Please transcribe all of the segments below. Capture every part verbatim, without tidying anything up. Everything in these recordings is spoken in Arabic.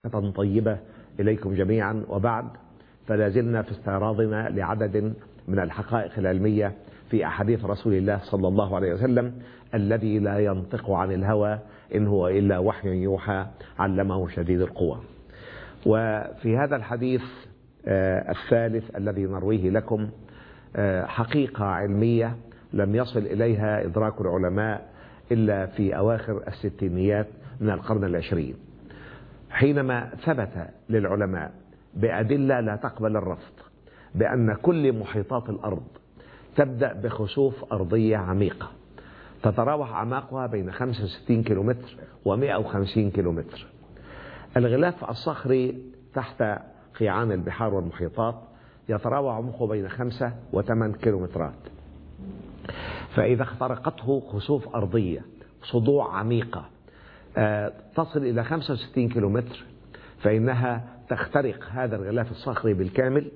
طيبة إليكم جميعا، وبعد، فلا زلنا في استعراضنا لعدد من الحقائق العلمية في أحاديث رسول الله صلى الله عليه وسلم الذي لا ينطق عن الهوى إن هو إلا وحي يوحى علمه شديد القوى. وفي هذا الحديث الثالث الذي نرويه لكم حقيقة علمية لم يصل إليها إدراك العلماء إلا في أواخر الستينيات من القرن العشرين، حينما ثبت للعلماء بأدلة لا تقبل الرفض بأن كل محيطات الأرض تبدأ بخسوف أرضية عميقة تتراوح أعماقها بين خمسة وستين كيلومتر ومئة وخمسين كيلومتر. الغلاف الصخري تحت قيعان البحار والمحيطات يتراوح عمقه بين خمسة وثمان كيلومترات، فإذا اخترقته خسوف أرضية صدوع عميقة تصل إلى خمسة وستين كيلومتر فإنها تخترق هذا الغلاف الصخري بالكامل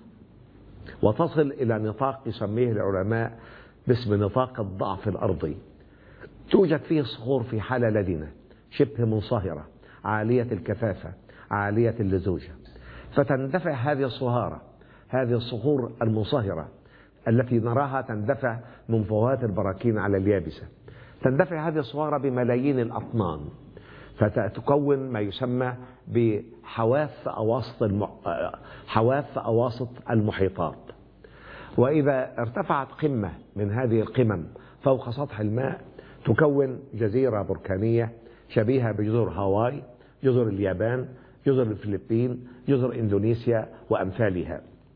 وتصل إلى نطاق يسميه العلماء باسم نطاق الضعف الأرضي. توجد فيه صخور في حالة لدنة شبه منصهرة عالية الكثافة عالية اللزوجة، فتندفع هذه الصهارة هذه الصخور المنصهرة التي نراها تندفع من فوهات البراكين على اليابسة، تندفع هذه الصهارة بملايين الأطنان فتكون ما يسمى بحواف أواسط الم... حواف أواسط المحيطات. وإذا ارتفعت قمة من هذه القمم فوق سطح الماء تكون جزيرة بركانية شبيهة بجزر هاواي، جزر اليابان، جزر الفلبين، جزر إندونيسيا وأمثالها.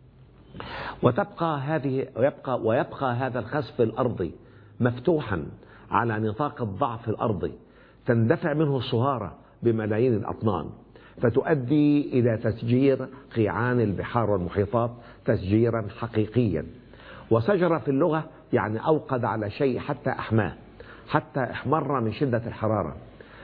وتبقى هذه ويبقى ويبقى هذا الخسف الأرضي مفتوحا على نطاق الضعف الأرضي تندفع منه الصهارة بملايين الأطنان فتؤدي إلى تسجير قيعان البحار والمحيطات تسجيرا حقيقيا. وسجر في اللغة يعني أوقد على شيء حتى أحماه، حتى احمر من شدة الحرارة.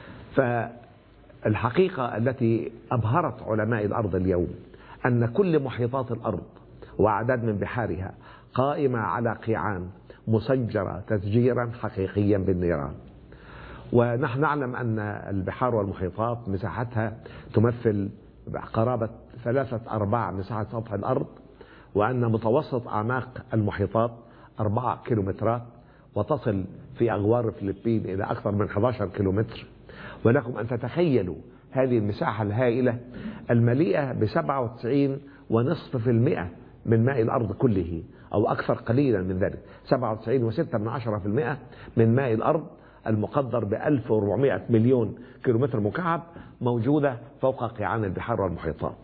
فالحقيقة التي أبهرت علماء الأرض اليوم أن كل محيطات الأرض وأعداد من بحارها قائمة على قيعان مسجرة تسجيرا حقيقيا بالنيران. ونحن نعلم أن البحار والمحيطات مساحتها تمثل قرابة ثلاثة أرباع مساحة سطح الأرض، وأن متوسط أعماق المحيطات أربعة كيلومترات وتصل في أغوار الفلبين إلى أكثر من أحد عشر كيلومتر. ولكم أن تتخيلوا هذه المساحة الهائلة المليئة بسبعة وتسعين ونصف في المئة من ماء الأرض كله أو أكثر قليلا من ذلك، سبعة وتسعين وستة من عشرة في المئة من ماء الأرض المقدر بألف وأربعمائة مليون كيلومتر مكعب موجودة فوق قيعان البحار والمحيطات.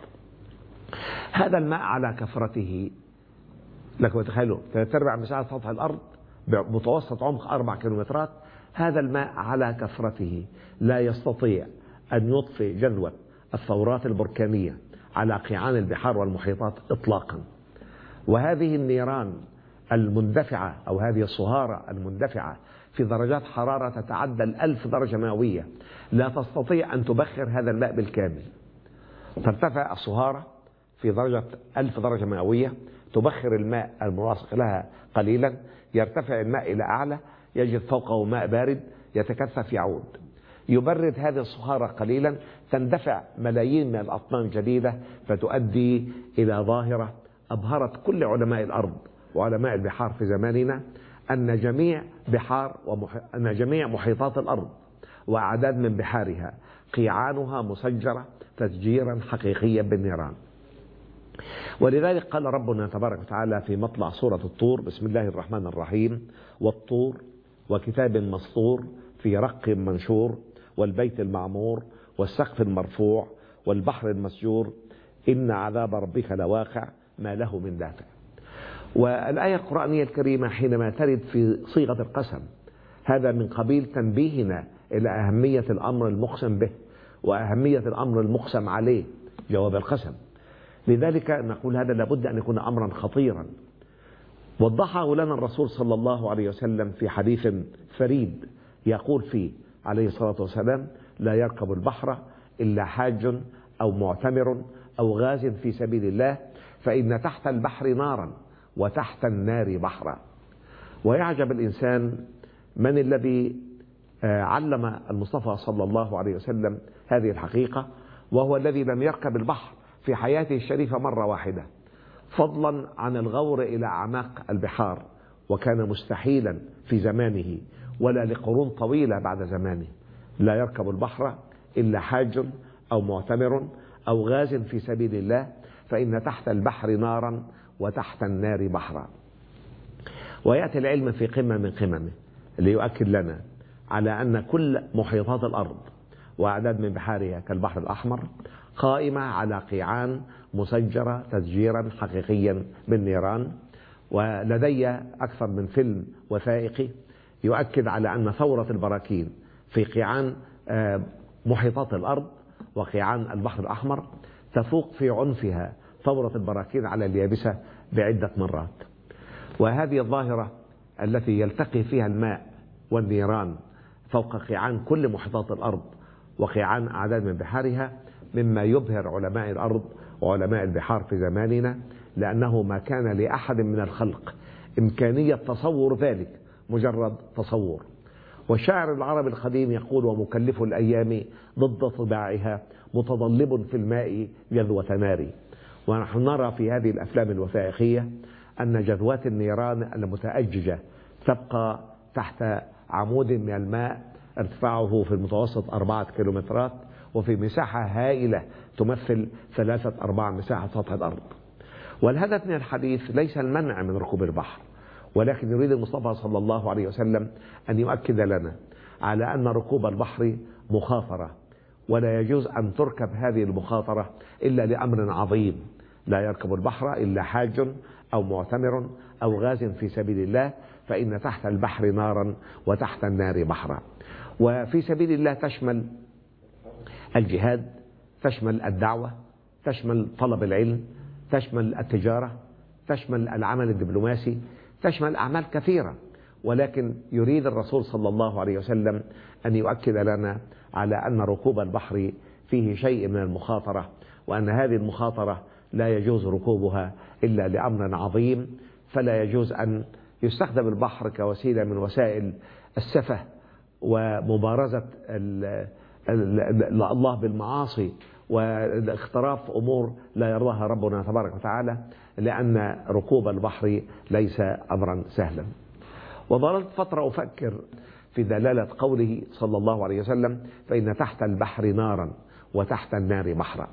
هذا الماء على كثرته لكم تخيلوا ثلاث أرباع مساحة سطح الأرض بمتوسط عمق أربع كيلومترات، هذا الماء على كثرته لا يستطيع أن يطفئ جذوة الثورات البركانية على قيعان البحار والمحيطات إطلاقا. وهذه النيران المندفعة أو هذه الصهارة المندفعة في درجات حرارة تتعدى الألف درجة مئوية لا تستطيع أن تبخر هذا الماء بالكامل. ترتفع الصهارة في درجة ألف درجة مئوية تبخر الماء الملاصق لها قليلا، يرتفع الماء إلى أعلى يجد فوقه ماء بارد يتكثف يعود، يبرد هذه الصهارة قليلا تندفع ملايين من الأطنان جديدة فتؤدي إلى ظاهرة أبهرت كل علماء الأرض وعلماء البحار في زماننا أن جميع بحار ومح... أن جميع محيطات الأرض وأعداد من بحارها قيعانها مسجرة تسجيرا حقيقيا بالنيران. ولذلك قال ربنا تبارك وتعالى في مطلع سورة الطور: بسم الله الرحمن الرحيم، والطور وكتاب مسطور في رق منشور والبيت المعمور والسقف المرفوع والبحر المسجور إن عذاب ربك لواقع ما له من دافع. والآية القرآنية الكريمة حينما ترد في صيغة القسم هذا من قبيل تنبيهنا إلى أهمية الأمر المقسم به وأهمية الأمر المقسم عليه جواب القسم. لذلك نقول هذا لابد أن يكون أمرا خطيرا. وضحه لنا الرسول صلى الله عليه وسلم في حديث فريد يقول فيه عليه الصلاة والسلام: لا يركب البحر إلا حاج أو معتمر أو غاز في سبيل الله، فإن تحت البحر نارا وتحت النار بحرا. ويعجب الإنسان من الذي علم المصطفى صلى الله عليه وسلم هذه الحقيقة وهو الذي لم يركب البحر في حياته الشريفة مرة واحدة، فضلا عن الغور إلى أعماق البحار، وكان مستحيلا في زمانه ولا لقرون طويلة بعد زمانه. لا يركب البحر إلا حاج أو معتمر أو غاز في سبيل الله، فإن تحت البحر نارا وتحت النار بحرا. ويأتي العلم في قمة من قممه ليؤكد لنا على أن كل محيطات الأرض وأعداد من بحارها كالبحر الأحمر قائمة على قيعان مسجرة تسجيرا حقيقيا بالنيران. ولدي أكثر من فيلم وثائقي يؤكد على أن ثورة البراكين في قيعان محيطات الأرض وقيعان البحر الأحمر تفوق في عنفها ثورة البراكين على اليابسة بعدة مرات. وهذه الظاهرة التي يلتقي فيها الماء والنيران فوق قيعان كل محيطات الأرض وقيعان أعداد من بحارها مما يبهر علماء الأرض وعلماء البحار في زماننا، لأنه ما كان لأحد من الخلق إمكانية تصور ذلك، مجرد تصور. والشاعر العربي القديم يقول: ومكلف الأيام ضد طباعها متضلب في الماء جذوة ناري. ونحن نرى في هذه الأفلام الوثائقية أن جذوات النيران المتأججة تبقى تحت عمود من الماء ارتفاعه في المتوسط أربعة كيلومترات وفي مساحة هائلة تمثل ثلاثة أرباع مساحة سطح الأرض. والهدف من الحديث ليس المنع من ركوب البحر، ولكن يريد المصطفى صلى الله عليه وسلم أن يؤكد لنا على أن ركوب البحر مخاطرة، ولا يجوز أن تركب هذه المخاطرة إلا لأمر عظيم. لا يركب البحر إلا حاج أو معتمر أو غاز في سبيل الله، فإن تحت البحر نارا وتحت النار بحرا. وفي سبيل الله تشمل الجهاد، تشمل الدعوة، تشمل طلب العلم، تشمل التجارة، تشمل العمل الدبلوماسي، تشمل أعمال كثيرة. ولكن يريد الرسول صلى الله عليه وسلم أن يؤكد لنا على أن ركوب البحر فيه شيء من المخاطرة، وأن هذه المخاطرة لا يجوز ركوبها إلا لأمر عظيم. فلا يجوز أن يستخدم البحر كوسيلة من وسائل السفه ومبارزة الله بالمعاصي والاختراف أمور لا يرضاها ربنا تبارك وتعالى، لأن ركوب البحر ليس أمرا سهلا. وظللت فترة أفكر في دلالة قوله صلى الله عليه وسلم: فإن تحت البحر نارا وتحت النار بحرا.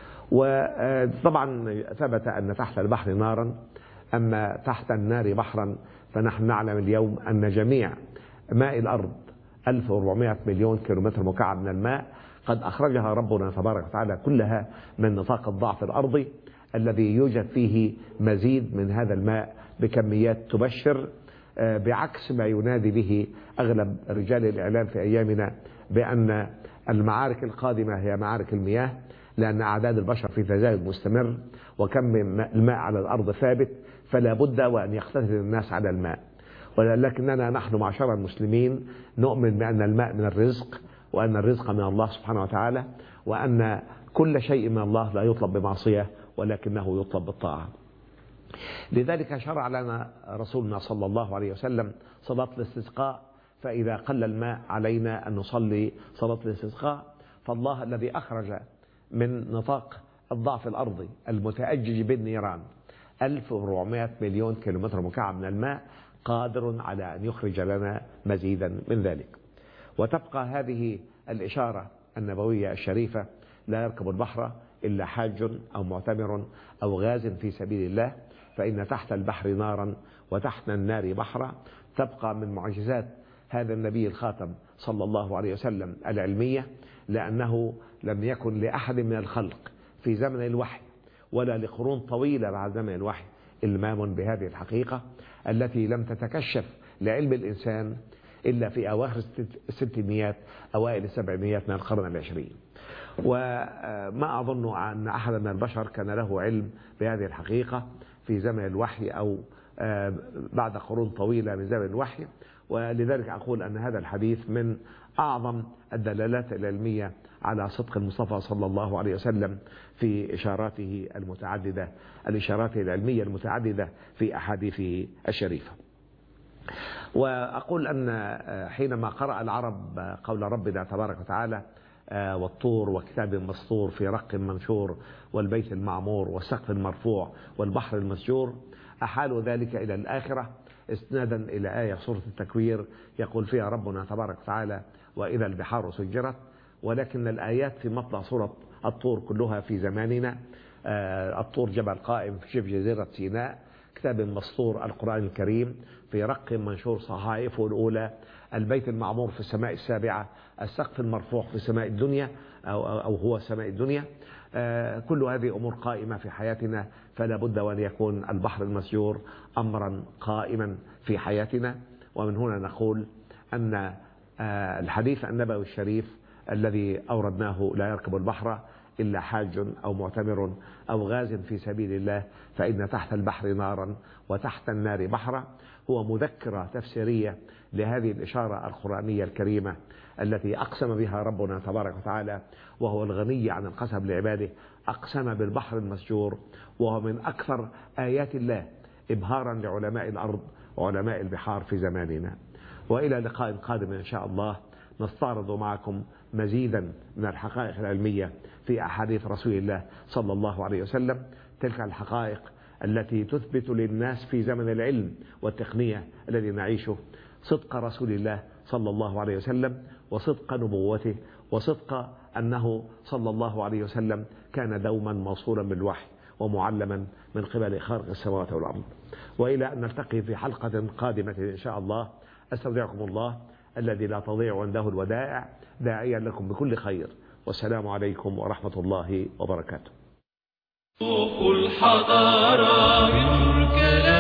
وطبعا ثبت أن تحت البحر نارا، أما تحت النار بحرا فنحن نعلم اليوم أن جميع ماء الأرض ألف وأربعمائة مليون كيلومتر مكعب من الماء قد أخرجها ربنا تبارك وتعالى كلها من نطاق الضعف الأرضي الذي يوجد فيه مزيد من هذا الماء بكميات تبشر، بعكس ما ينادي به أغلب رجال الإعلام في أيامنا بأن المعارك القادمة هي معارك المياه، لأن أعداد البشر في تزايد مستمر وكم الماء على الأرض ثابت، فلا بد وأن يقتتل الناس على الماء. ولكننا نحن معشر المسلمين نؤمن بأن الماء من الرزق، وأن الرزق من الله سبحانه وتعالى، وأن كل شيء من الله لا يطلب بمعصية ولكنه يطلب بالطاعة. لذلك شرع لنا رسولنا صلى الله عليه وسلم صلاة الاستسقاء، فإذا قل الماء علينا أن نصلي صلاة الاستسقاء. فالله الذي أخرج من نطاق الضعف الأرضي المتأجج بالنيران ألف وأربعمائة مليون كيلومتر مكعب من الماء قادر على أن يخرج لنا مزيدا من ذلك. وتبقى هذه الإشارة النبوية الشريفة: لا يركب البحر إلا حاج أو معتمر أو غاز في سبيل الله، فإن تحت البحر نارا وتحت النار بحرا. تبقى من معجزات هذا النبي الخاتم صلى الله عليه وسلم العلمية، لأنه لم يكن لأحد من الخلق في زمن الوحي ولا لقرون طويلة بعد زمن الوحي إلمام بهذه الحقيقة التي لم تتكشف لعلم الإنسان إلا في أواخر الستينيات أوائل السبعينيات من القرن العشرين. وما أظن أن أحد من البشر كان له علم بهذه الحقيقة في زمن الوحي أو بعد قرون طويلة من زمن الوحي. ولذلك أقول أن هذا الحديث من أعظم الدلالات العلمية على صدق المصطفى صلى الله عليه وسلم في إشاراته المتعددة، الإشارات العلمية المتعددة في أحاديثه الشريفة. وأقول أن حينما قرأ العرب قول ربنا تبارك وتعالى: والطور وكتاب مسطور في رق منشور والبيت المعمور والسقف المرفوع والبحر المسجور، أحالوا ذلك إلى الآخرة استنادا إلى آية سورة التكوير يقول فيها ربنا تبارك وتعالى وإذا البحار سجرت. ولكن الآيات في مطلع سورة الطور كلها في زماننا. الطور جبل قائم في شبه جزيرة سيناء، كتاب مسطور القرآن الكريم في رق منشور صحائفه الأولى، البيت المعمور في السماء السابعة، السقف المرفوع في سماء الدنيا أو, أو هو سماء الدنيا. كل هذه أمور قائمة في حياتنا، فلا بد وأن يكون البحر المسجور أمرا قائما في حياتنا. ومن هنا نقول أن الحديث النبوي الشريف الذي أوردناه لا يركب البحر إلا حاج أو معتمر أو غاز في سبيل الله فإن تحت البحر نارا وتحت النار بحرا، هو مذكرة تفسيرية لهذه الإشارة القرآنية الكريمة التي أقسم بها ربنا تبارك وتعالى وهو الغني عن القسم لعباده. أقسم بالبحر المسجور، وهو من أكثر آيات الله إبهارا لعلماء الأرض وعلماء البحار في زماننا. وإلى لقاء قادم إن شاء الله نستعرض معكم مزيدا من الحقائق العلمية في أحاديث رسول الله صلى الله عليه وسلم، تلك الحقائق التي تثبت للناس في زمن العلم والتقنية الذي نعيشه صدق رسول الله صلى الله عليه وسلم وصدق نبوته وصدق أنه صلى الله عليه وسلم كان دوما موصولا بالوحي ومعلما من قبل خالق السماوات والأرض. وإلى أن نلتقي في حلقة قادمة إن شاء الله، أستودعكم الله الذي لا تضيع عنده الودائع، داعيا لكم بكل خير، والسلام عليكم ورحمة الله وبركاته.